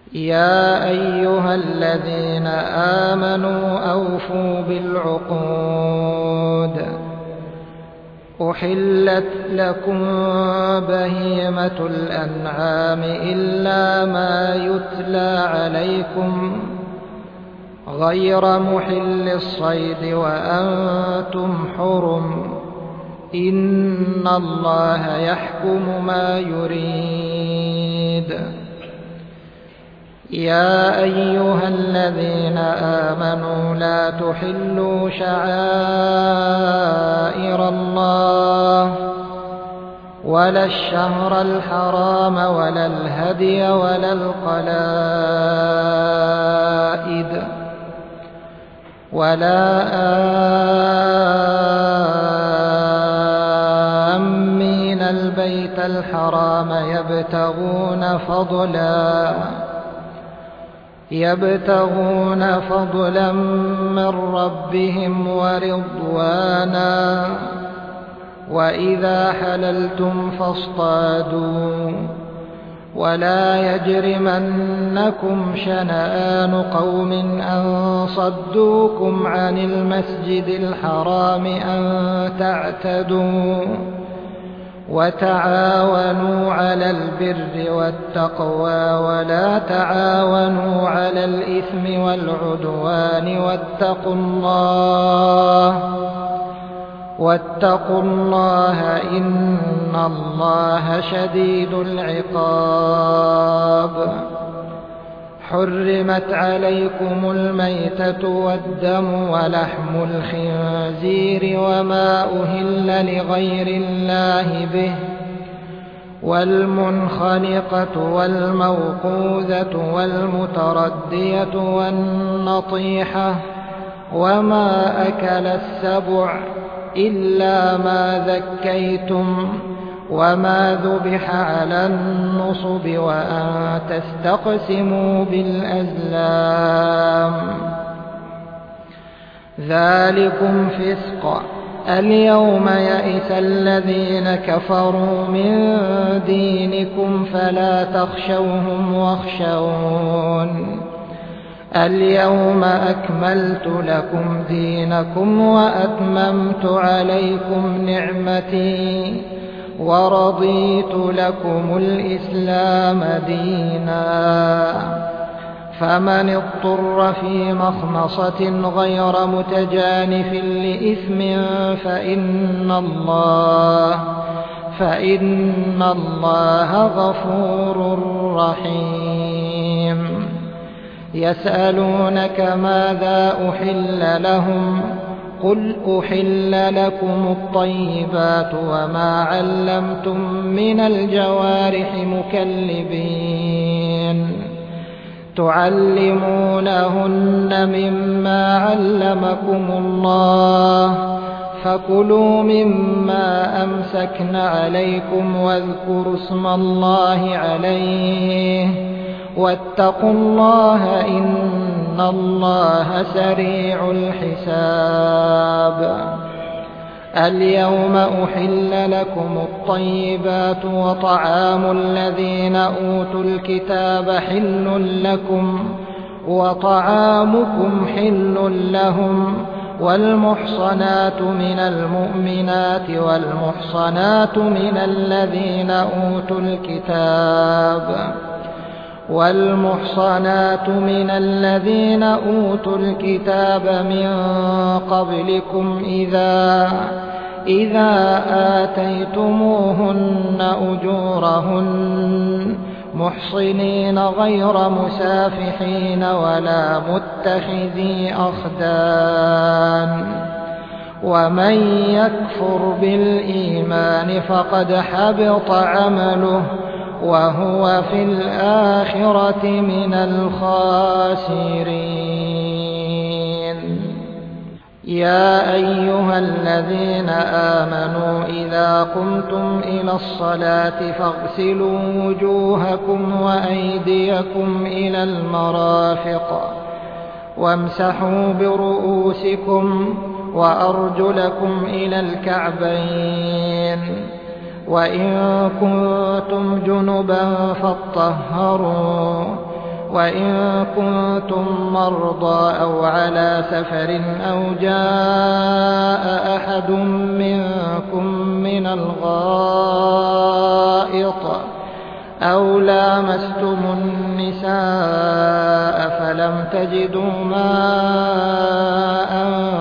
يا أيها الذين آمنوا أوفوا بالعقود. أحلت لكم بهيمة الأنعام إلا ما يتلى عليكم غير محل الصيد وأنتم حرم، إن الله يحكم ما يريد. يا أيها الذين آمنوا لا تحلوا شعائر الله ولا الشهر الحرام ولا الهدي ولا القلائد ولا آمين البيت الحرام يبتغون فضلا من ربهم ورضوانا، وإذا حللتم فاصطادوا، ولا يجرمنكم شنآن قوم أن صدوكم عن المسجد الحرام أن تعتدوا، وتعاونوا على البر والتقوى ولا تعاونوا على الإثم والعدوان، واتقوا الله إن الله شديد العقاب. حرمت عليكم الميتة والدم ولحم الخنزير وما أهل لغير الله به، والمنخنقة والموقوذة والمتردية والنطيحة وما أكل السبع إلا ما ذكيتم وما ذبح على النصب وأن تستقسموا بالأزلام، ذلكم فسق. اليوم يئس الذين كفروا من دينكم فلا تخشوهم واخشون. اليوم أكملت لكم دينكم وأتممت عليكم نعمتي ورضيت لكم الإسلام دينا. فمن اضطر في مخمصة غير متجانف لإثم فإن الله غفور رحيم. يسألونك ماذا أحل لهم قل أحل لكم الطيبات وما علمتم من الجوارح مكلبين تعلمونهن مما علمكم الله، فكلوا مما أمسكن عليكم واذكروا اسم الله عليه، واتقوا الله إن الله سريع الحساب. اليوم أحل لكم الطيبات وطعام الذين أوتوا الكتاب حل لكم وطعامكم حل لهم، والمحصنات من المؤمنات والمحصنات من الذين أوتوا الكتاب من قبلكم إذا آتيتموهن أجورهن محصنين غير مسافحين ولا متخذي أخدان، ومن يكفر بالإيمان فقد حبط عمله وهو في الآخرة من الخاسرين. يا أيها الذين آمنوا إذا قمتم إلى الصلاة فاغسلوا وجوهكم وأيديكم إلى المرافق وامسحوا برؤوسكم وأرجلكم إلى الكعبين، وإن كنتم جنبا فاطهروا، وإن كنتم مرضى أو على سفر أو جاء أحد منكم من الغائط أو لامستم النساء فلم تجدوا ماء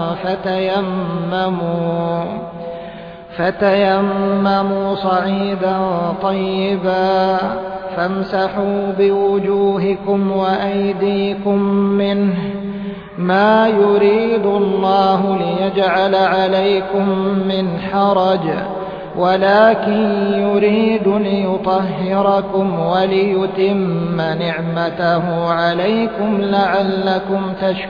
فتيمموا صعيدا طيبا فامسحوا بوجوهكم وأيديكم منه ما يريد الله ليجعل عليكم من حرج ولكن يريد ليطهركم وليتم نعمته عليكم لعلكم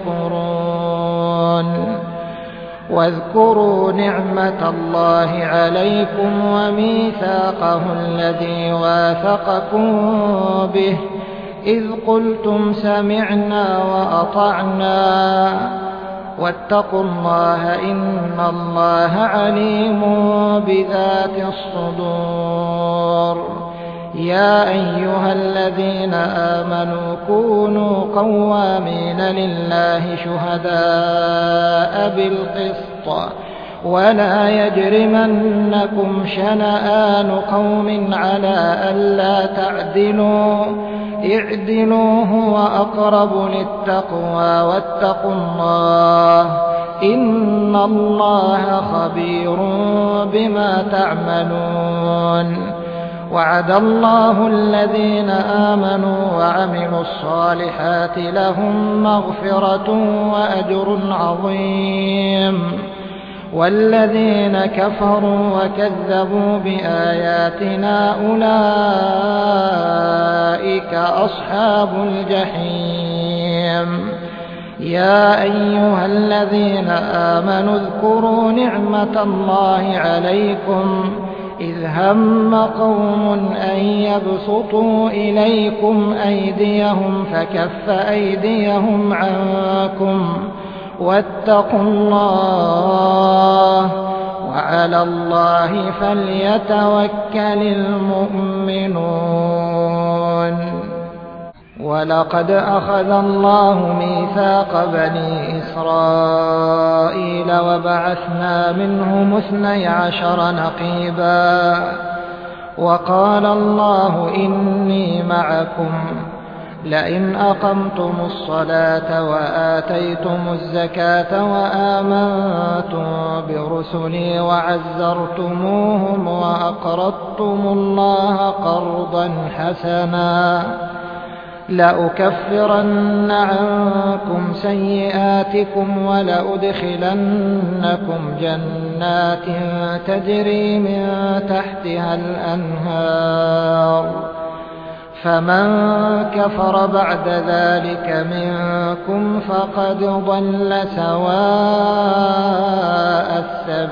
تشكرون واذكروا نعمة الله عليكم وميثاقه الذي واثقكم به إذ قلتم سمعنا وأطعنا واتقوا الله إن الله عليم بذات الصدور يا أيها الذين آمنوا كونوا قوامين لله شهداء بالقسط ولا يجرمنكم شنآن قوم على ألا تعدلوا اعدلوا هو أقرب للتقوى واتقوا الله إن الله خبير بما تعملون وعد الله الذين آمنوا وعملوا الصالحات لهم مغفرة وأجر عظيم والذين كفروا وكذبوا بآياتنا أولئك أصحاب الجحيم يا أيها الذين آمنوا اذكروا نعمة الله عليكم إذ هم قوم أن يبسطوا إليكم أيديهم فكف أيديهم عنكم واتقوا الله وعلى الله فليتوكل المؤمنون ولقد أخذ الله ميثاق بني إسرائيل وبعثنا منهم 12 نقيبا وقال الله إني معكم لئن أقمتم الصلاة وآتيتم الزكاة وآمنتم برسلي وعزرتموهم وأقرضتم الله قرضا حسنا لأكفرن عنكم سيئاتكم ولأدخلنكم جنات تجري من تحتها الأنهار فمن كفر بعد ذلك منكم فقد ضل سواء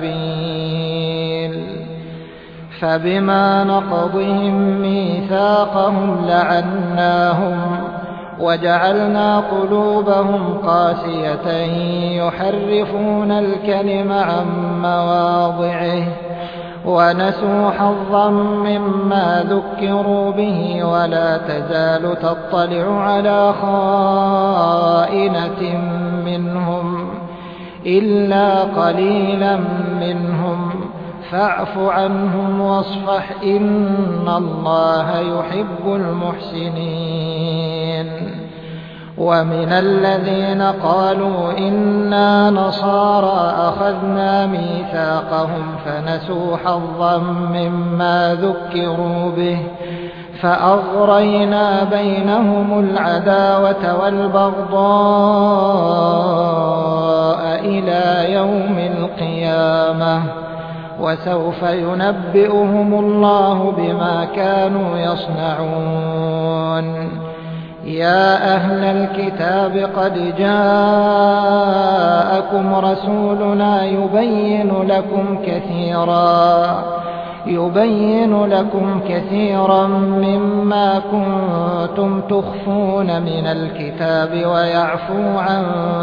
السبيل فبما نقضهم ميثاقهم لعناهم وجعلنا قلوبهم قاسية يحرفون الكلم عن مواضعه ونسوا حظا مما ذكروا به ولا تزال تطلع على خائنة منهم إلا قليلا منهم فاعف عنهم واصفح إن الله يحب المحسنين ومن الذين قالوا إنا نصارى أخذنا ميثاقهم فنسوا حظا مما ذكروا به فأغرينا بينهم العداوة والبغضاء إلى يوم القيامة وسوف ينبئهم الله بما كانوا يصنعون يا أهل الكتاب قد جاءكم رسولنا يبين لكم كثيرا مما كنتم تخفون من الكتاب ويعفو عن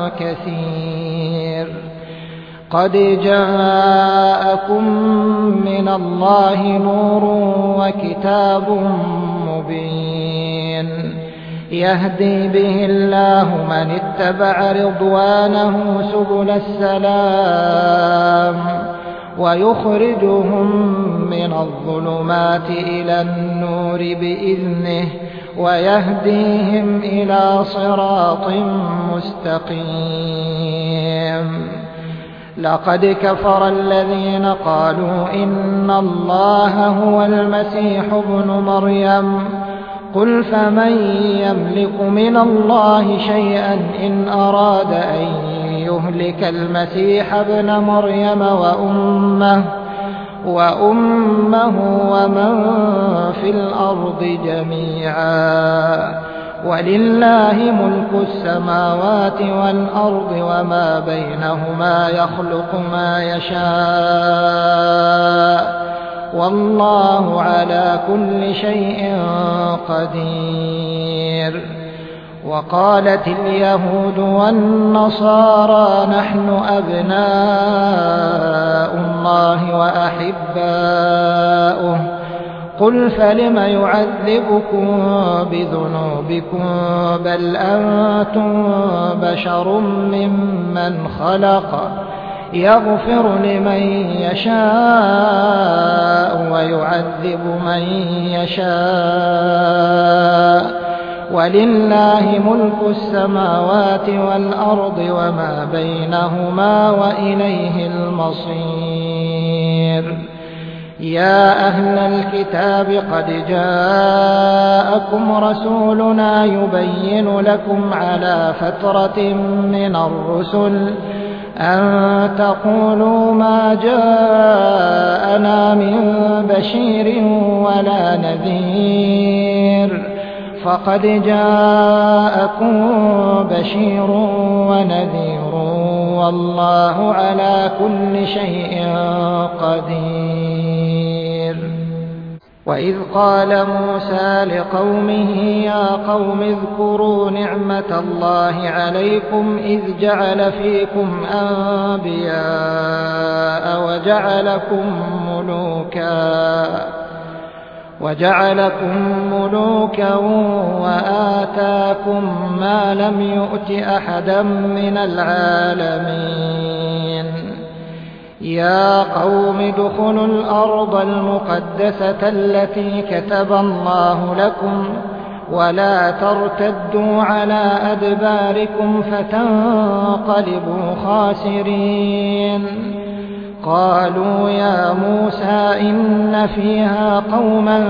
كثير قد جاءكم من الله نور وكتاب مبين يهدي به الله من اتبع رضوانه سبل السلام ويخرجهم من الظلمات إلى النور بإذنه ويهديهم إلى صراط مستقيم. لقد كفر الذين قالوا إن الله هو المسيح ابن مريم قل فمن يملك من الله شيئا إن أراد أن يهلك المسيح ابن مريم وأمه ومن في الأرض جميعا ولله ملك السماوات والأرض وما بينهما يخلق ما يشاء والله على كل شيء قدير. وقالت اليهود والنصارى نحن أبناء الله وأحباؤه قل فلم يعذبكم بذنوبكم بل أنتم بشر ممن خلق يغفر لمن يشاء ويعذب من يشاء ولله ملك السماوات والأرض وما بينهما وإليه المصير. يا أهل الكتاب قد جاءكم رسولنا يبين لكم على فترة من الرسل أن تقولوا ما جاءنا من بشير ولا نذير فقد جاءكم بشير ونذير والله على كل شيء قدير. وإذ قال موسى لقومه يا قوم اذكروا نعمة الله عليكم إذ جعل فيكم أنبياء وجعلكم ملوكا وآتاكم ما لم يؤت أحدا من العالمين. يا قوم ادخلوا الأرض المقدسة التي كتب الله لكم ولا ترتدوا على أدباركم فتنقلبوا خاسرين. قالوا يا موسى إن فيها قوما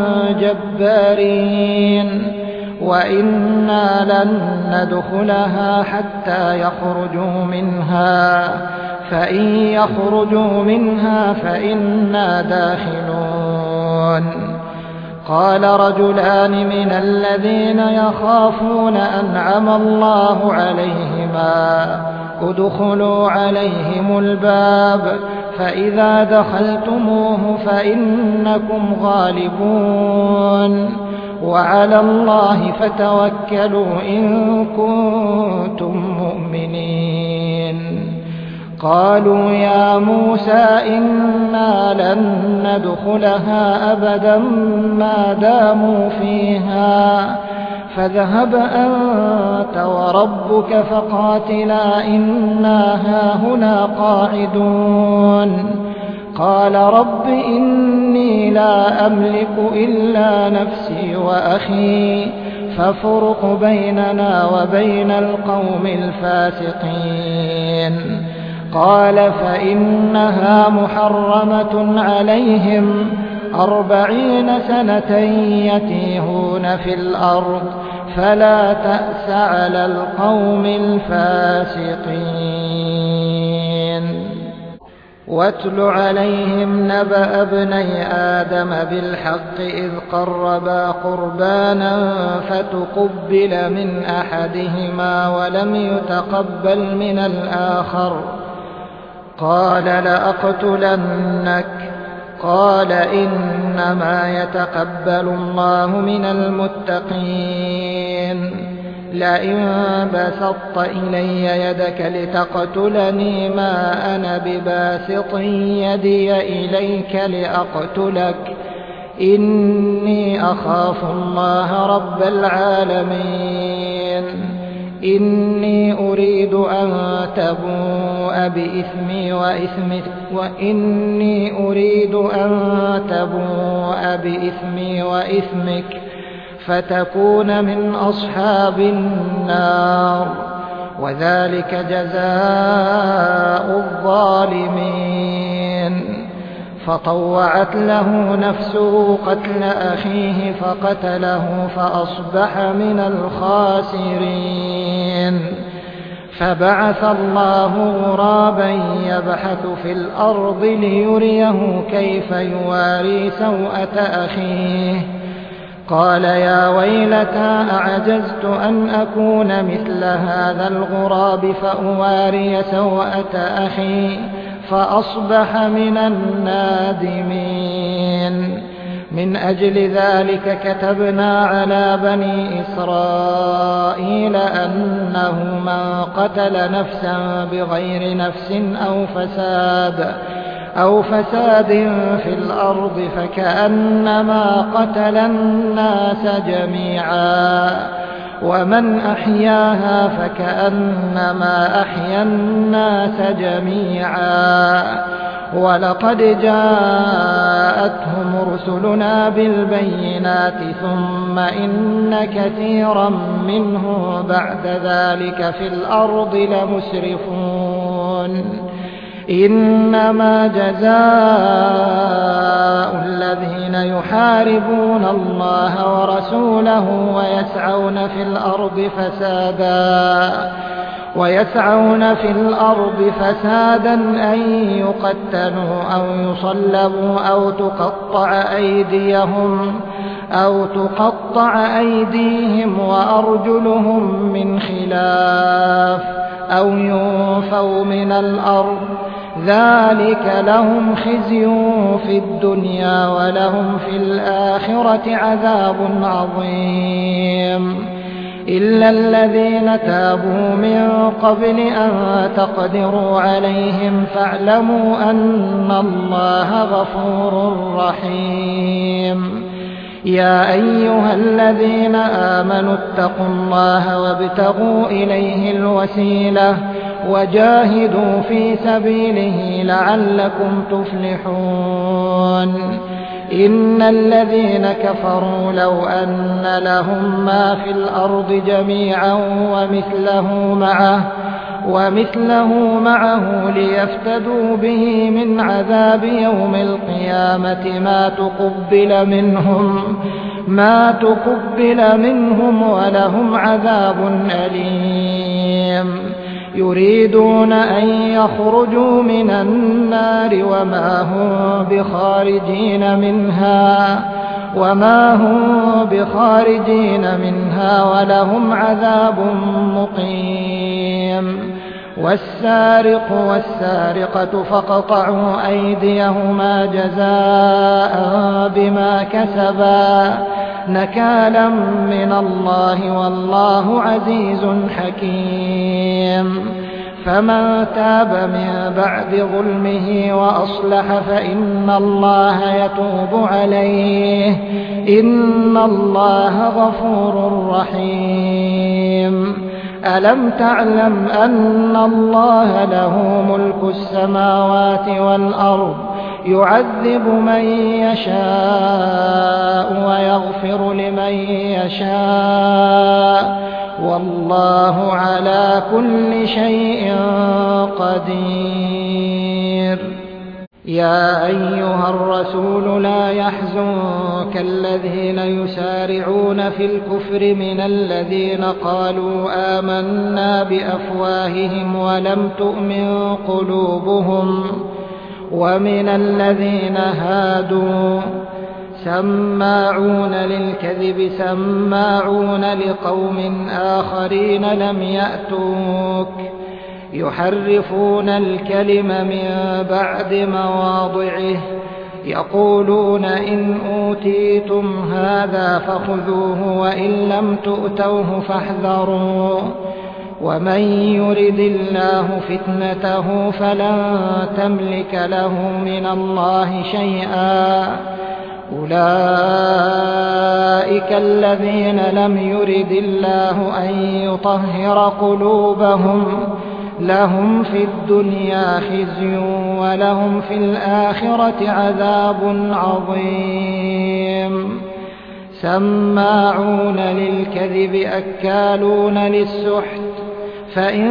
جبارين وإنا لن ندخلها حتى يخرجوا منها فإن يخرجوا منها فإنا داخلون. قال رجلان من الذين يخافون أنعم الله عليهما ادخلوا عليهم الباب فإذا دخلتموه فإنكم غالبون وعلى الله فتوكلوا إن كنتم مؤمنين. قالوا يا موسى إنا لن ندخلها أبدا ما داموا فيها فاذهب أنت وربك فقاتلا إنا هاهنا قاعدون. قال رب إني لا أملك إلا نفسي وأخي فافرق بيننا وبين القوم الفاسقين. قال فإنها محرمة عليهم 40 سنة يتيهون في الأرض فلا تأس على القوم الفاسقين. واتل عليهم نبأ ابني آدم بالحق إذ قربا قربانا فتقبل من أحدهما ولم يتقبل من الآخر قال لأقتلنك. قال إنما يتقبل الله من المتقين. لئن بسطت إلي يدك لتقتلني ما أنا بباسط يدي إليك لأقتلك إني أخاف الله رب العالمين. إني أريد أن تبوء بإثمي وإثمك فتكون من أصحاب النار، وذلك جزاء الظالمين. فطوعت له نفسه قتل أخيه فقتله فأصبح من الخاسرين. فبعث الله غرابا يبحث في الأرض ليريه كيف يواري سوءة أخيه، قال يا ويلتى أعجزت أن أكون مثل هذا الغراب فأواري سوءة أخي فأصبح من النادمين. من أجل ذلك كتبنا على بني إسرائيل أنه من قتل نفسا بغير نفس أو فساد في الأرض فكأنما قتل الناس جميعا، ومن أحياها فكأنما أحيا الناس جميعا. ولقد جاءتهم رسلنا بالبينات ثم إن كثيرا منهم بعد ذلك في الأرض لمسرفون. إنما جزاء الذين يحاربون الله ورسوله ويسعون في الأرض فسادا أن يقتلوا أو يصلبوا أو تقطع أيديهم وأرجلهم من خلاف أو ينفوا من الأرض، ذلك لهم خزي في الدنيا ولهم في الآخرة عذاب عظيم. إلا الذين تابوا من قبل أن تقدروا عليهم فاعلموا أن الله غفور رحيم. يا أيها الذين آمنوا اتقوا الله وابتغوا إليه الوسيلة وجاهدوا في سبيله لعلكم تفلحون. إن الذين كفروا لو أن لهم ما في الأرض جميعا ومثله معه ليفتدوا به من عذاب يوم القيامة ما تقبل منهم ولهم عذاب أليم. يريدون أن يخرجوا من النار وما هم بخارجين منها ولهم عذاب مقيم. والسارق والسارقة فاقطعوا أيديهما جزاء بما كسبا نكالا من الله والله عزيز حكيم. فمن تاب من بعد ظلمه وأصلح فإن الله يتوب عليه، إن الله غفور رحيم. ألم تعلم أن الله له ملك السماوات والأرض يعذب من يشاء ويغفر لمن يشاء والله على كل شيء قدير. يا أيها الرسول لا يحزنك الذين يسارعون في الكفر من الذين قالوا آمنا بأفواههم ولم تؤمن قلوبهم، ومن الذين هادوا سماعون للكذب سماعون لقوم آخرين لم يأتوك يحرفون الكلم من بعد مواضعه يقولون إن أوتيتم هذا فخذوه وإن لم تؤتوه فاحذروا ومن يرد الله فتنته فلن تملك له من الله شيئا أولئك الذين لم يرد الله أن يطهر قلوبهم لهم في الدنيا خزي ولهم في الآخرة عذاب عظيم سماعون للكذب أكالون للسحت فإن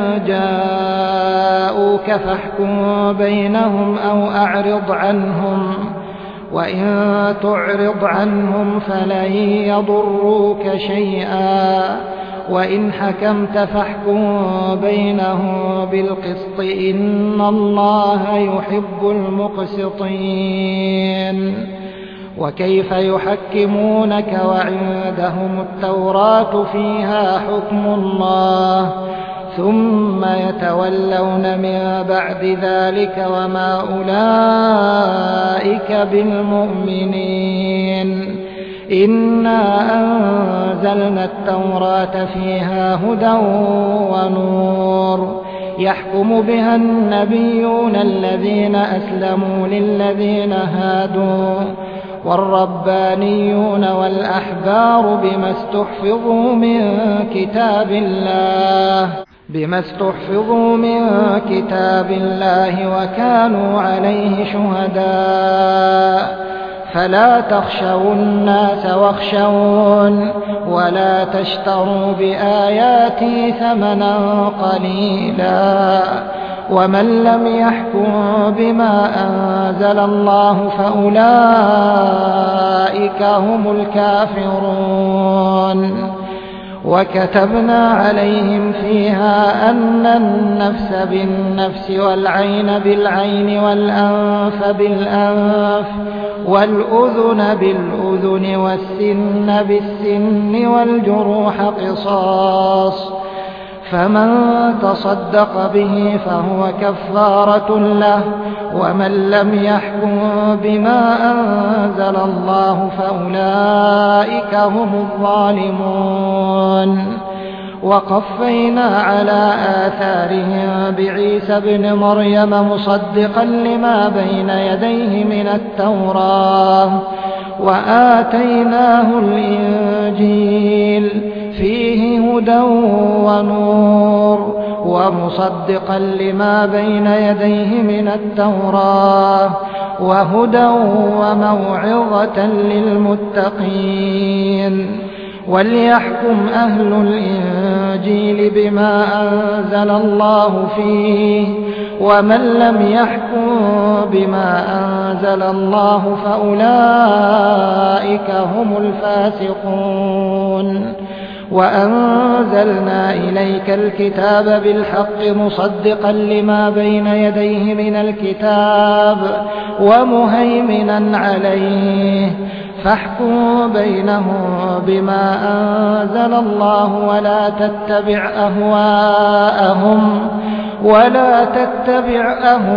جاءوك فاحكم بينهم أو أعرض عنهم وإن تعرض عنهم فلن يضروك شيئا وإن حكمت فاحكم بينهم بالقسط إن الله يحب المقسطين وكيف يحكمونك وعندهم التوراة فيها حكم الله ثم يتولون من بعد ذلك وما أولئك بالمؤمنين إنا أنزلنا التوراة فيها هدى ونور يحكم بها النبيون الذين أسلموا للذين هادوا والربانيون والأحبار بما استحفظوا من كتاب الله وكانوا عليه شهداء فلا تخشوا الناس واخشون ولا تشتروا بآياتي ثمنا قليلا ومن لم يحكم بما أنزل الله فأولئك هم الكافرون وكتبنا عليهم فيها أن النفس بالنفس والعين بالعين والأنف بالأنف والأذن بالأذن والسن بالسن والجروح قصاص فمن تصدق به فهو كفارة له ومن لم يحكم بما أنزل الله فأولئك هم الظالمون وقفينا على آثارهم بعيسى ابن مريم مصدقا لما بين يديه من التوراة وآتيناه الإنجيل فيه هدى ونور ومصدقا لما بين يديه من التوراة وهدى وموعظة للمتقين وليحكم أهل الإنجيل بما أنزل الله فيه ومن لم يحكم بما أنزل الله فأولئك هم الفاسقون وأنزلنا إليك الكتاب بالحق مصدقا لما بين يديه من الكتاب ومهيمنا عليه فاحكم بينهم بما أنزل الله ولا تتبع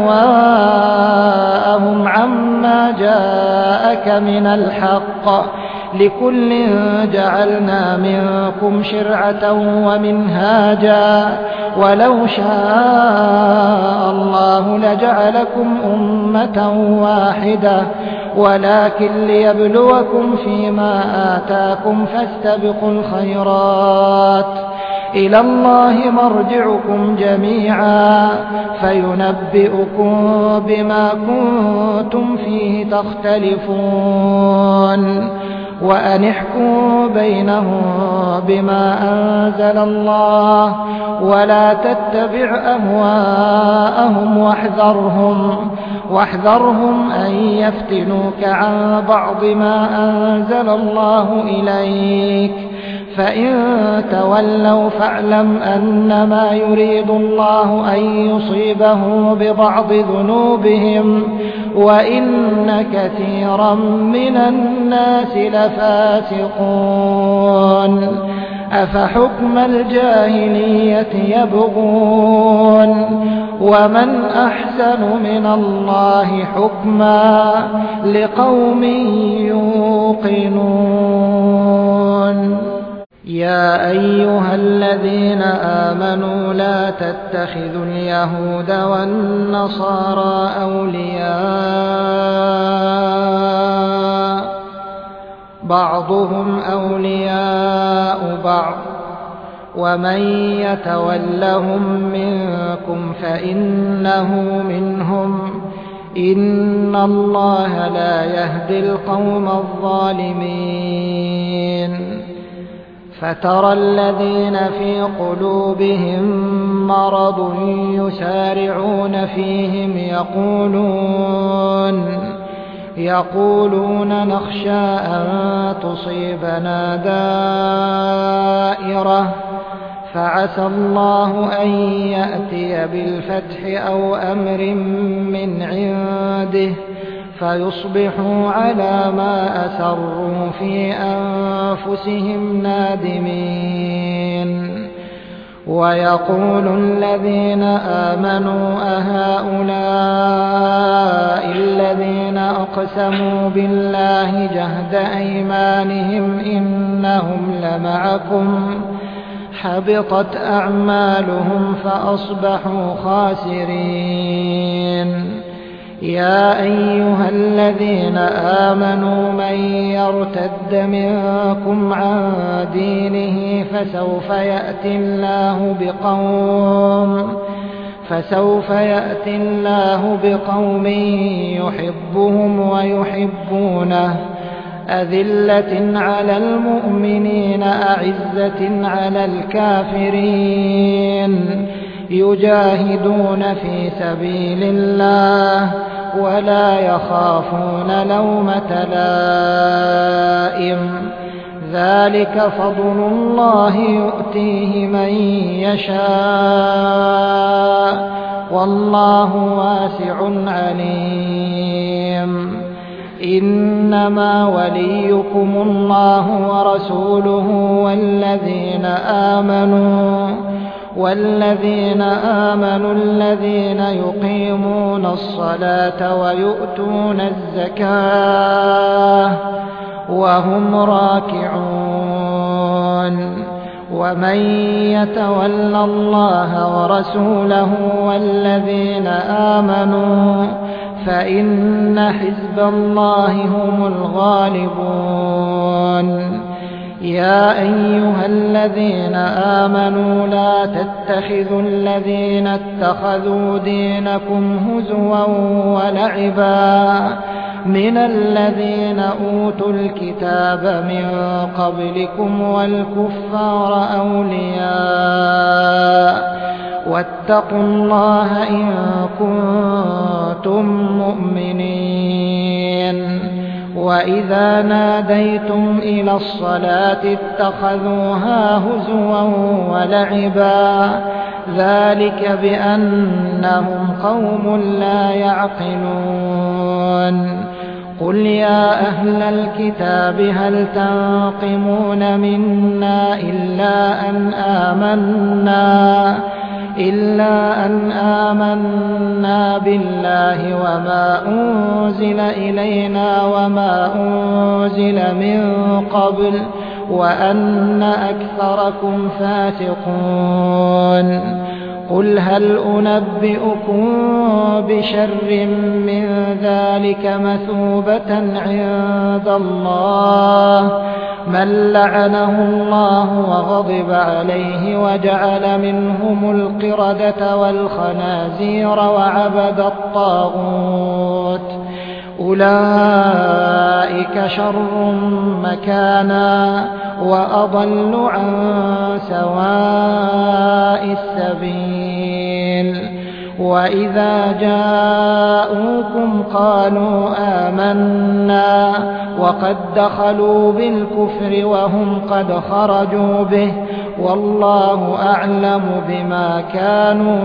أهواءهم عما جاءك من الحق لكل جعلنا منكم شرعة ومنهاجا ولو شاء الله لجعلكم أمة واحدة ولكن ليبلوكم فيما آتاكم فاستبقوا الخيرات إلى الله مرجعكم جميعا فينبئكم بما كنتم فيه تختلفون وأن احكموا بينهم بما أنزل الله ولا تتبع أهواءهم واحذرهم أن يفتنوك عن بعض ما أنزل الله إليك فإن تولوا فاعلم أنما يريد الله أن يصيبهم ببعض ذنوبهم وإن كثيرا من الناس لفاسقون أفحكم الجاهلية يبغون ومن أحسن من الله حكما لقوم يوقنون يا أيها الذين آمنوا لا تتخذوا اليهود والنصارى أولياء بعضهم أولياء بعض ومن يتولهم منكم فإنه منهم إن الله لا يهدي القوم الظالمين فترى الذين في قلوبهم مرض يسارعون فيهم يقولون نخشى أن تصيبنا دائرة فعسى الله أن يأتي بالفتح أو أمر من عنده فيصبحوا على ما أسروا في أنفسهم نادمين ويقول الذين آمنوا أهؤلاء الذين أقسموا بالله جهد أيمانهم إنهم لمعكم حبطت أعمالهم فأصبحوا خاسرين يا أيها الذين آمنوا من يرتد منكم عن دينه فسوف يأتي الله بقوم يحبهم ويحبونه أذلة على المؤمنين أعزة على الكافرين يجاهدون في سبيل الله ولا يخافون لومة لائم ذلك فضل الله يؤتيه من يشاء والله واسع عليم إنما وليكم الله ورسوله والذين آمنوا الذين يقيمون الصلاة ويؤتون الزكاة وهم راكعون ومن يتول الله ورسوله والذين آمنوا فإن حزب الله هم الغالبون يا أيها الذين آمنوا لا تتخذوا الذين اتخذوا دينكم هزوا ولعبا من الذين أوتوا الكتاب من قبلكم والكفار أولياء واتقوا الله إن كنتم مؤمنين وإذا ناديتم إلى الصلاة اتخذوها هزوا ولعبا ذلك بأنهم قوم لا يعقلون قل يا أهل الكتاب هل تنقمون منا إلا أن آمنا بالله وما أنزل إلينا وما أنزل من قبل وأن أكثركم فاسقون قل هل أنبئكم بشر من ذلك مثوبة عند الله من لعنه الله وغضب عليه وجعل منهم القردة والخنازير وعبد الطاغوت أولئك شر مكانا وأضل عن سواء السبيل وإذا جاءوكم قالوا آمنا وقد دخلوا بالكفر وهم قد خرجوا به والله أعلم بما كانوا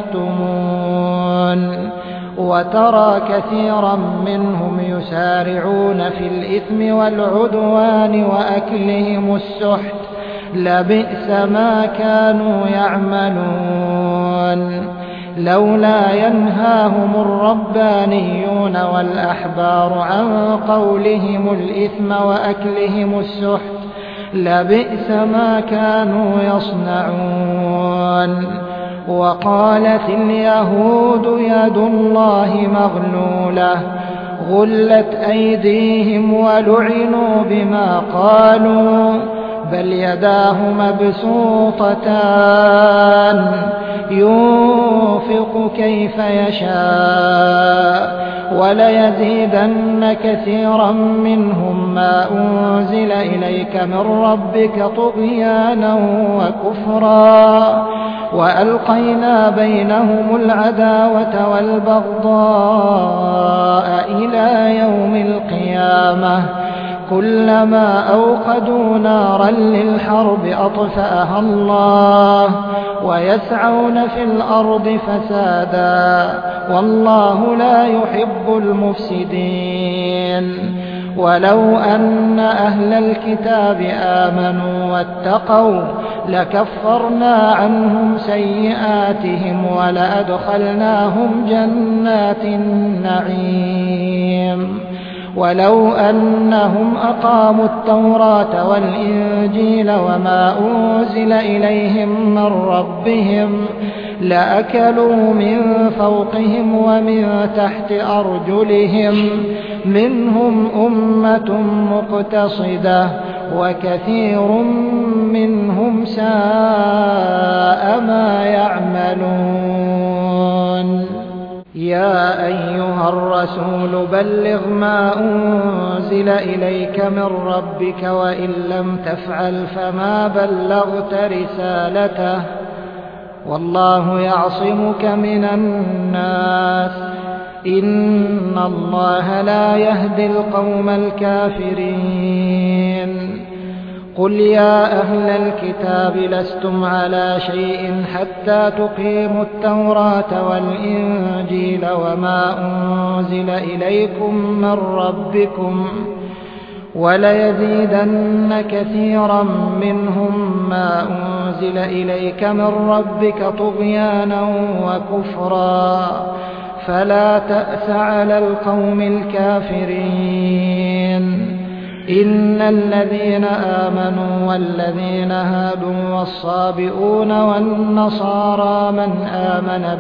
يكتمون وترى كثيرا منهم يسارعون في الإثم والعدوان وأكلهم السحت لبئس ما كانوا يعملون لولا ينهاهم الربانيون والأحبار عن قولهم الإثم وأكلهم السحت لبئس ما كانوا يصنعون وقالت اليهود يد الله مغلولة غلت أيديهم ولعنوا بما قالوا بل يداه مبسوطتان ينفق كيف يشاء وليزيدن كثيرا منهم ما أنزل إليك من ربك طغيانا وكفرا وألقينا بينهم العداوة والبغضاء إلى يوم القيامة كلما أوقدوا نارا للحرب أطفأها الله ويسعون في الأرض فسادا والله لا يحب المفسدين ولو أن أهل الكتاب آمنوا واتقوا لكفرنا عنهم سيئاتهم ولأدخلناهم جنات النعيم ولو أنهم أقاموا التوراة والإنجيل وما أنزل إليهم من ربهم لأكلوا من فوقهم ومن تحت أرجلهم منهم أمة مقتصدة وكثير منهم ساء ما يعملون يا أيها الرسول بلغ ما أنزل إليك من ربك وإن لم تفعل فما بلغت رسالته والله يعصمك من الناس إن الله لا يهدي القوم الكافرين قل يا أهل الكتاب لستم على شيء حتى تقيموا التوراة والإنجيل وما أنزل إليكم من ربكم وليزيدن كثيرا منهم ما أنزل إليك من ربك طغيانا وكفرا فلا تأس على القوم الكافرين إن الذين آمنوا والذين هادوا والصابئون والنصارى من آمن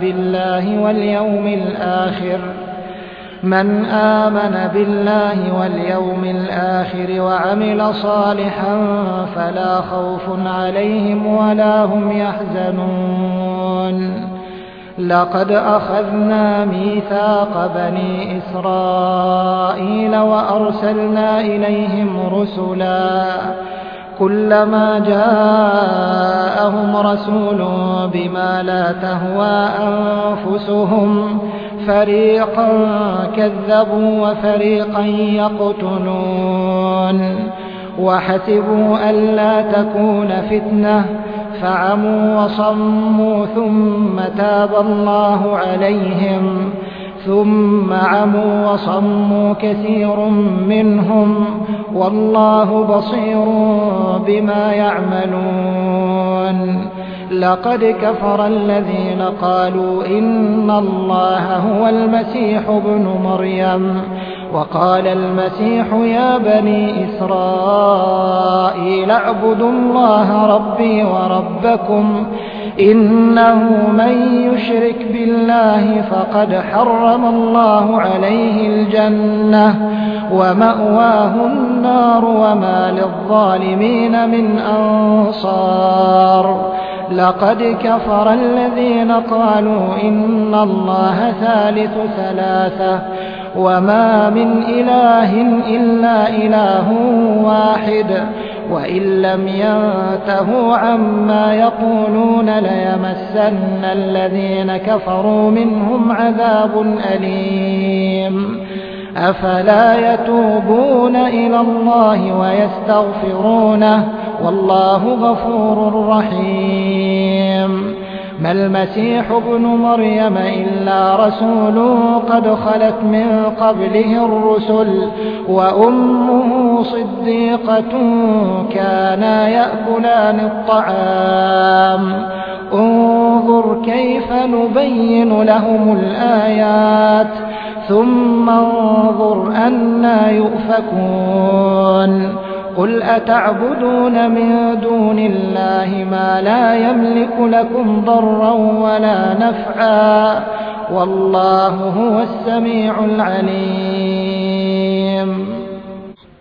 بالله واليوم الآخر وعمل صالحا فلا خوف عليهم ولا هم يحزنون لقد أخذنا ميثاق بني إسرائيل وأرسلنا إليهم رسلا كلما جاءهم رسول بما لا تهوى أنفسهم فريقا كذبوا وفريقا يقتلون وحسبوا ألا تكون فتنة فعموا وصموا ثم تاب الله عليهم ثم عموا وصموا كثير منهم والله بصير بما يعملون لقد كفر الذين قالوا إن الله هو المسيح ابن مريم وقال المسيح يا بني إسرائيل اعبدوا الله ربي وربكم إنه من يشرك بالله فقد حرم الله عليه الجنة ومأواه النار وما للظالمين من أنصار لقد كفر الذين قالوا إن الله ثالث ثلاثة وما من إله إلا إله واحد وإن لم ينتهوا عما يقولون ليمسن الذين كفروا منهم عذاب أليم أفلا يتوبون إلى الله ويستغفرونه والله غفور رحيم ما المسيح ابن مريم إلا رسول قد خلت من قبله الرسل وأمه صديقة كانا يأكلان الطعام انظر كيف نبين لهم الآيات ثم انظر أنى يؤفكون قل أتعبدون من دون الله ما لا يملك لكم ضرا ولا نفعا والله هو السميع العليم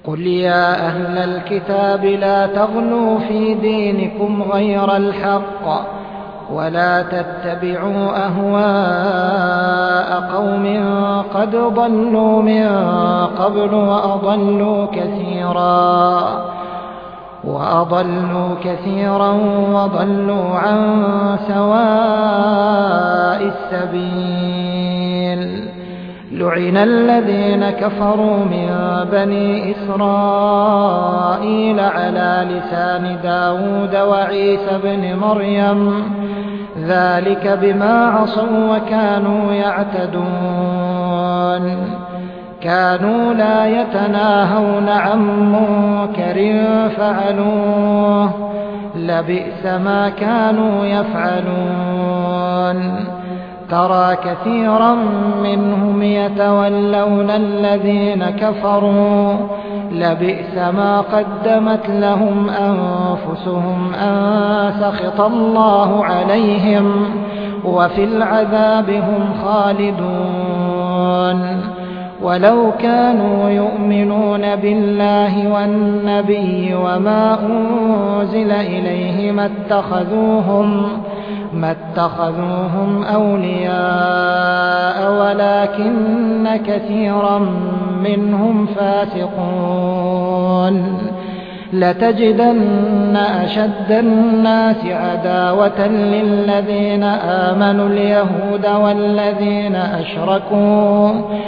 قل يا أهل الكتاب لا تغلوا في دينكم غير الحق ولا تتبعوا أهواء قوم قد ضلوا من قبل وأضلوا كثيرا وضلوا عن سواء السبيل. لعن الذين كفروا من بني إسرائيل على لسان داود وعيسى بن مريم ذلك بما عصوا وكانوا يعتدون. كانوا لا يتناهون عن منكر فعلوه لبئس ما كانوا يفعلون. ترى كثيرا منهم يتولون الذين كفروا لبئس ما قدمت لهم أنفسهم أن سخط الله عليهم وفي العذاب هم خالدون. ولو كانوا يؤمنون بالله والنبي وما أنزل إليه ما اتخذوهم أولياء ولكن كثيرا منهم فاسقون. لتجدن أشد الناس عداوة للذين آمنوا اليهود والذين أشركوا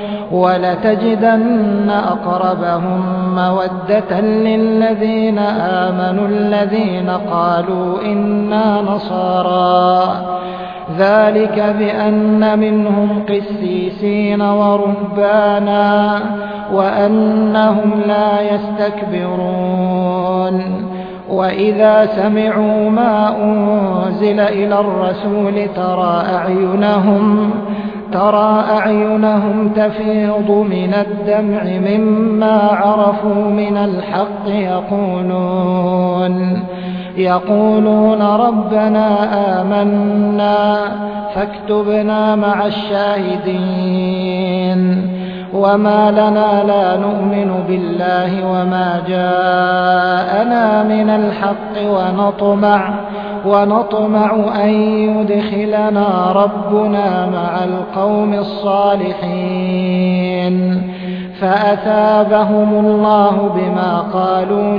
ولتجدن أقربهم مودة للذين آمنوا الذين قالوا إنا نصارى ذلك بأن منهم قسيسين ورهبانا وأنهم لا يستكبرون. وإذا سمعوا ما أنزل إلى الرسول ترى أعينهم تفيض من الدمع مما عرفوا من الحق يقولون ربنا آمنا فاكتبنا مع الشاهدين. وما لنا لا نؤمن بالله وما جاءنا من الحق ونطمع أن يدخلنا ربنا مع القوم الصالحين. فأثابهم الله بما قالوا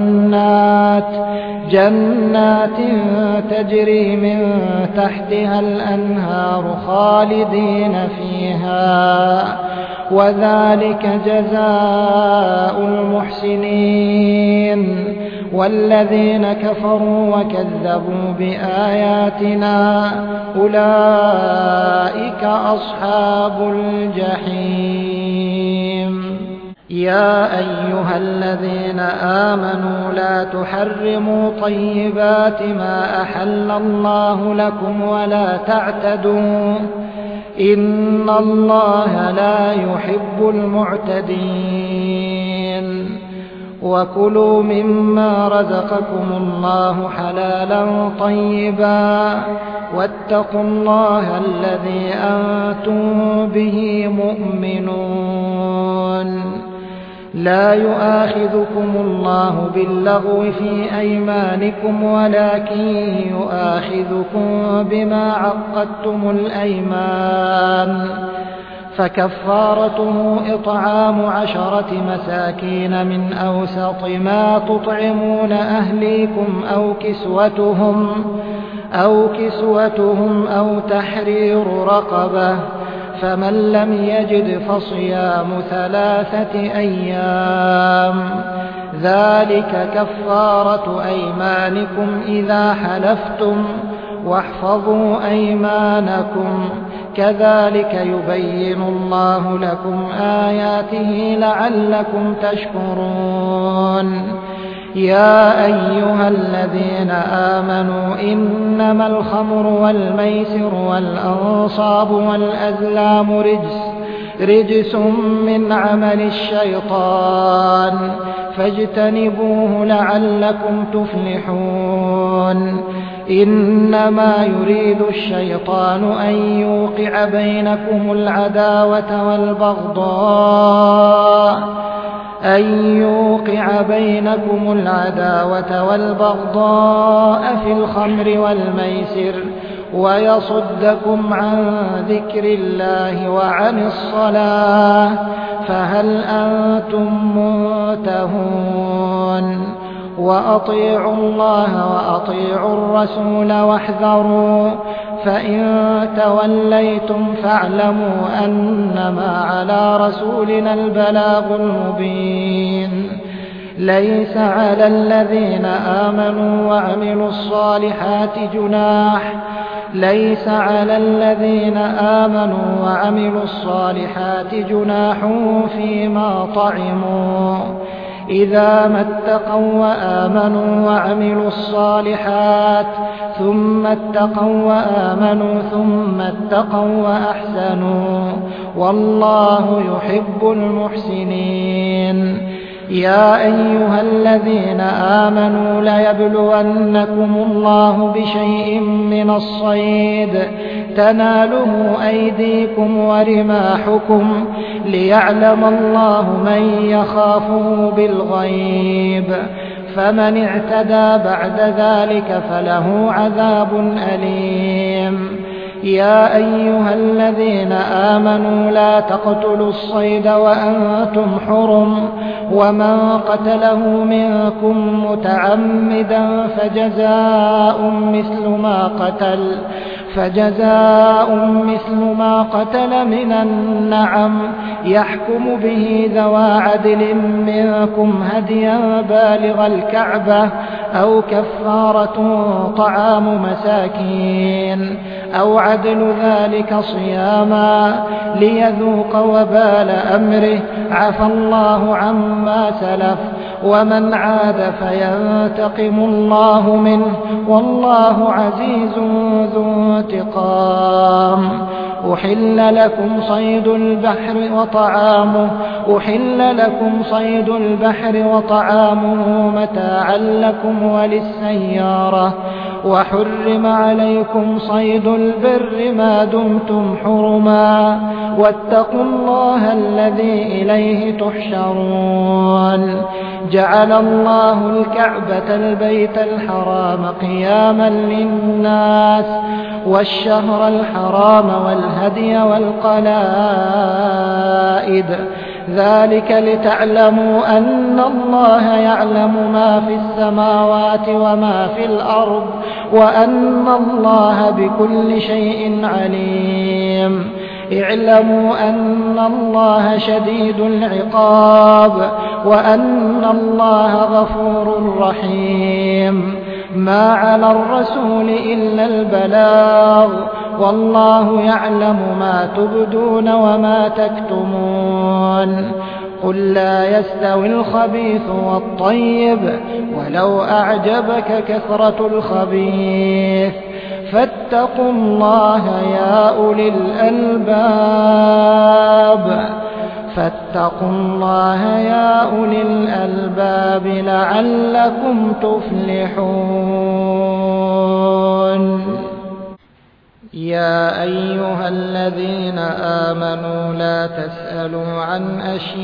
جنات تجري من تحتها الأنهار خالدين فيها وذلك جزاء المحسنين. والذين كفروا وكذبوا بآياتنا أولئك أصحاب الجحيم. يا أيها الذين آمنوا لا تحرموا طيبات ما أحل الله لكم ولا تعتدوا إن الله لا يحب المعتدين. وكلوا مما رزقكم الله حلالا طيبا واتقوا الله الذي أنتم به مؤمنون. لا يؤاخذكم الله باللغو في أيمانكم ولكن يؤاخذكم بما عقدتم الأيمان فكفارته إطعام 10 مساكين من أوسط ما تطعمون أهليكم أو كسوتهم أو تحرير رقبة فمن لم يجد فصيام 3 أيام ذلك كفارة أيمانكم إذا حلفتم واحفظوا أيمانكم كذلك يبين الله لكم آياته لعلكم تشكرون. يا أيها الذين آمنوا إنما الخمر والميسر والأنصاب والأزلام رجس من عمل الشيطان فاجتنبوه لعلكم تفلحون. إنما يريد الشيطان أن يوقع بينكم العداوة أن يوقع بينكم العداوة والبغضاء في الخمر والميسر ويصدكم عن ذكر الله وعن الصلاة فهل أنتم منتهون وأطيعوا الله وأطيعوا الرسول واحذروا فإن توليتم فاعلموا أنما على رسولنا البلاغ المبين ليس على الذين آمنوا وعملوا الصالحات جناح فيما طعموا إذا ما اتقوا وآمنوا وعملوا الصالحات ثم اتقوا وآمنوا ثم اتقوا وأحسنوا والله يحب المحسنين. يا أيها الذين آمنوا ليبلونكم الله بشيء من الصيد تناله أيديكم ورماحكم ليعلم الله من يخافه بالغيب فمن اعتدى بعد ذلك فله عذاب أليم. يا أيها الذين آمنوا لا تقتلوا الصيد وأنتم حرم ومن قتله منكم متعمدا فجزاء مثل ما قتل من النعم يحكم به ذوى عدل منكم هديا بالغ الكعبة أو كفارة طعام مساكين أو عدل ذلك صياما ليذوق وبال أمره عفى الله عما سلف ومن عاد فينتقم الله منه والله عزيز ذو انتقام. أحل لكم صيد البحر وطعامه متاعا لكم وللسيارة وحرم عليكم صيد البر ما دمتم حرما واتقوا الله الذي إليه تحشرون. جعل الله الكعبة البيت الحرام قياما للناس والشهر الحرام والهدي والقلائد ذلك لتعلموا أن الله يعلم ما في السماوات وما في الأرض وأن الله بكل شيء عليم. اعلموا أن الله شديد العقاب وأن الله غفور رحيم. ما على الرسول إلا البلاغ والله يعلم ما تبدون وما تكتمون. قل لا يستوي الخبيث والطيب ولو أعجبك كثرة الخبيث فاتقوا الله يا أولي الألباب لعلكم تفلحون. يا أيها الذين آمنوا لا تسألوا عن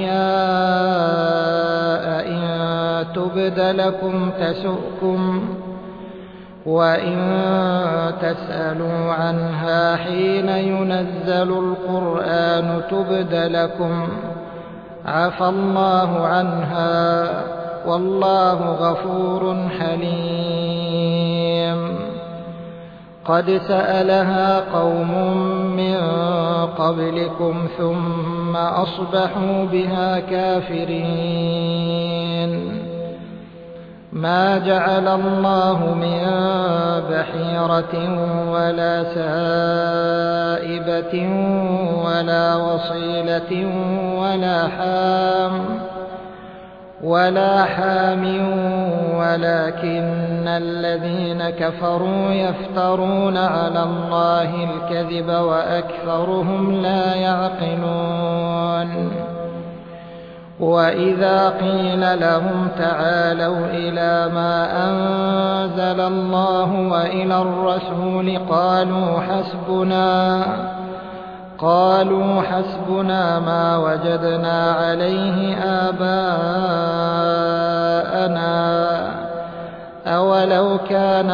أشياء إن تبد لكم تسؤكم وإن تسألوا عنها حين ينزل القرآن تبد لكم عفى الله عنها والله غفور حليم. قد سألها قوم من قبلكم ثم أصبحوا بها كافرين. ما جعل الله من بحيرة ولا سائبة ولا وصيلة ولا حام ولكن الذين كفروا يفترون على الله الكذب وأكثرهم لا يعقلون. وإذا قيل لهم تعالوا إلى ما أنزل الله وإلى الرسول قالوا حسبنا ما وجدنا عليه آباءنا أولو كان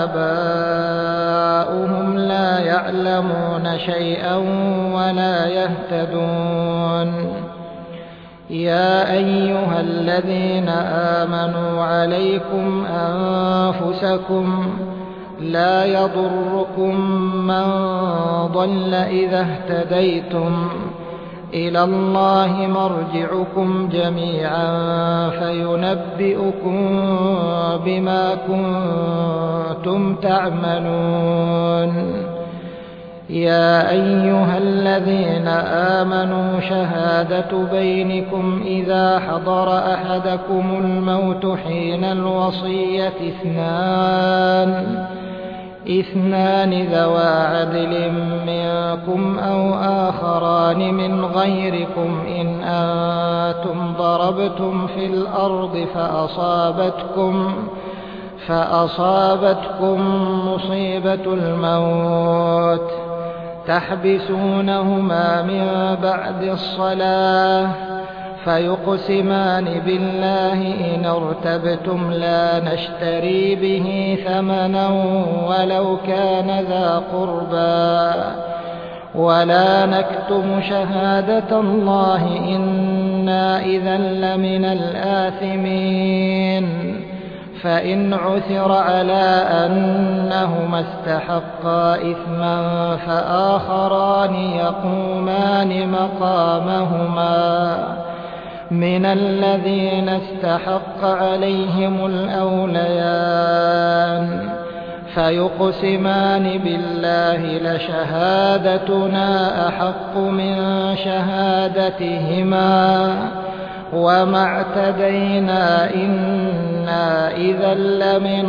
آباؤهم لا يعلمون شيئا ولا يهتدون يا أيها الذين آمنوا عليكم أنفسكم لا يضركم من ضل إذا اهتديتم إلى الله مرجعكم جميعا فينبئكم بما كنتم تعملون يا أيها الذين آمنوا شهادة بينكم إذا حضر أحدكم الموت حين الوصية اثنان ذوى عدل منكم أو آخران من غيركم إن أنتم ضربتم في الأرض فأصابتكم مصيبة الموت تحبسونهما من بعد الصلاة فيقسمان بالله إن ارتبتم لا نشتري به ثمنا ولو كان ذا قربى ولا نكتم شهادة الله إنا إذا لمن الآثمين فإن عثر على أنهما استحقا إثما فآخران يقومان مقامهما من الذين استحق عليهم الأوليان فيقسمان بالله لشهادتنا أحق من شهادتهما وما اعتدينا إنا إذا لمن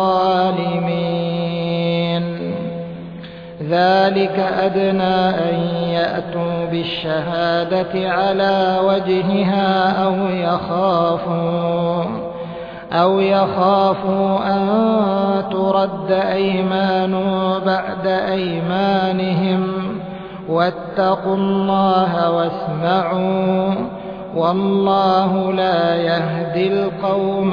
الظالمين ذلك أدنى أن يأتوا بالشهادة على وجهها أو يخافوا أن ترد أيمان بعد أيمانهم واتقوا الله واسمعوا والله لا يهدي القوم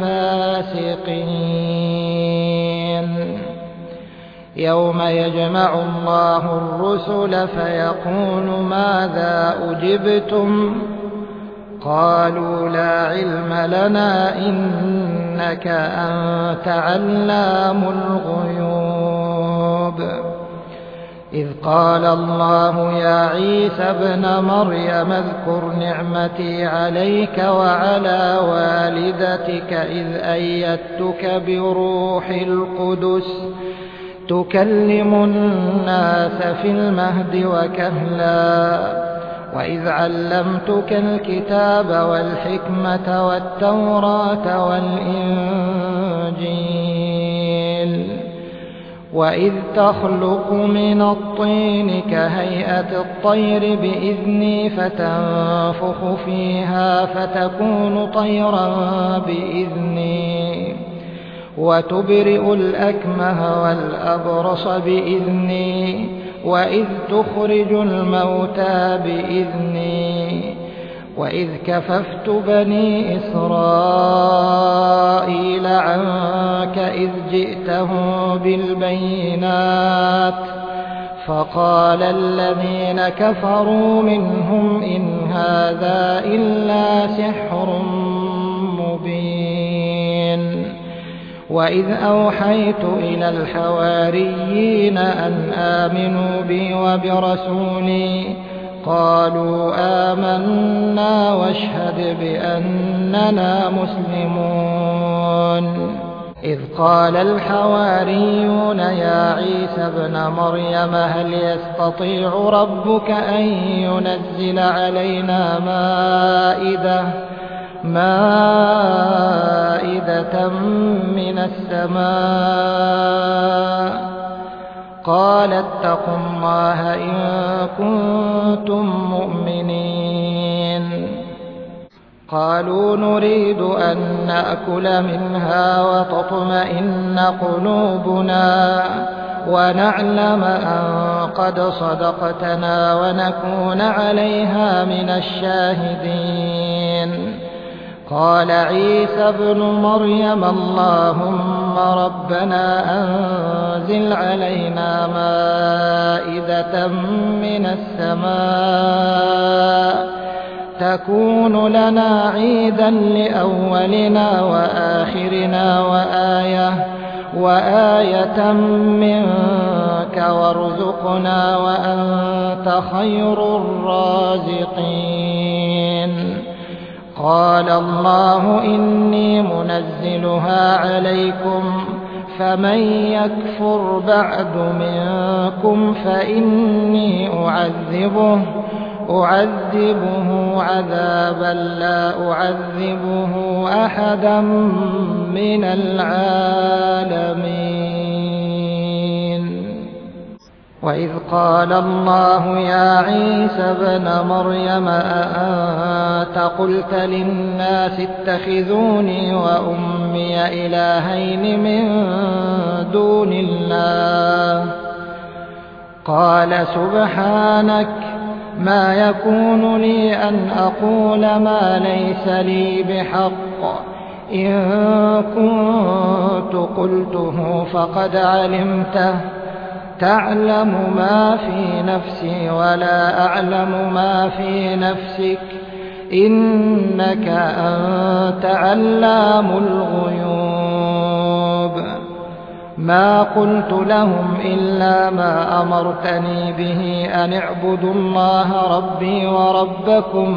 الفاسقين يوم يجمع الله الرسل فيقول ماذا أجبتم قالوا لا علم لنا إنك أنت علام الغيوب إذ قال الله يا عيسى ابن مريم اذكر نعمتي عليك وعلى والدتك إذ أيدتك بروح القدس تكلم الناس في المهد وكهلا وإذ علمتك الكتاب والحكمة والتوراة والإنجيل وإذ تخلق من الطين كهيئة الطير بإذني فتنفخ فيها فتكون طيرا بإذني وتبرئ الأكمه والأبرص بإذني وإذ تخرج الموتى بإذني وإذ كففت بني إسرائيل عنك إذ جئتهم بالبينات فقال الذين كفروا منهم إن هذا إلا سحر مبين وإذ أوحيت إلى الحواريين أن آمنوا بي وبرسولي قالوا آمنا واشهد بأننا مسلمون إذ قال الحواريون يا عيسى ابن مريم هل يستطيع ربك أن ينزل علينا مائدة من السماء قال اتقوا الله إن كنتم مؤمنين قالوا نريد أن نأكل منها وتطمئن قلوبنا ونعلم أن قد صدقتنا ونكون عليها من الشاهدين. قال عيسى ابن مريم اللهم ربنا أنزل علينا مائدة من السماء تكون لنا عيدا لأولنا وآخرنا وآية منك وارزقنا وأنت خير الرازقين. قال الله إني منزلها عليكم فمن يكفر بعد منكم فإني أعذبه عذابا لا أعذبه أحدا من العالمين. وإذ قال الله يا عيسى ابن مريم أأنت قلت للناس اتخذوني وأمي إلهين من دون الله قال سبحانك ما يكون لي أن أقول ما ليس لي بحق إن كنت قلته فقد علمته تعلم ما في نفسي ولا أعلم ما في نفسك إنك أنت علام الغيوب. ما قلت لهم إلا ما أمرتني به أن اعبدوا الله ربي وربكم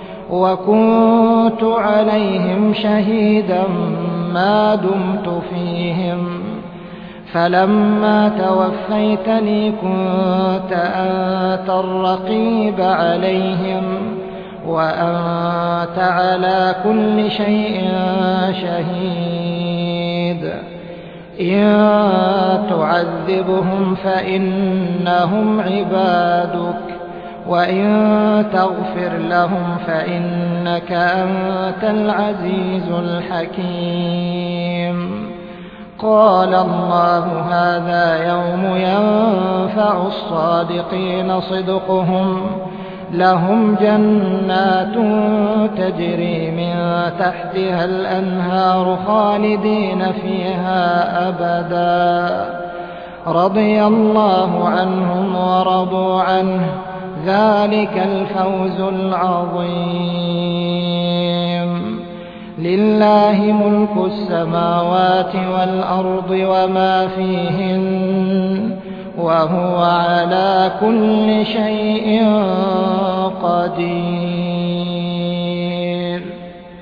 وكنت عليهم شهيدا ما دمت فيهم فلما توفيتني كنت أنت الرقيب عليهم وأنت على كل شيء شهيد. إن تعذبهم فإنهم عبادك وإن تغفر لهم فإنك أنت العزيز الحكيم. قال الله هذا يوم ينفع الصادقين صدقهم لهم جنات تجري من تحتها الأنهار خالدين فيها أبدا رضي الله عنهم ورضوا عنه ذلك الفوز العظيم. لله ملك السماوات والأرض وما فيهن وهو على كل شيء قدير.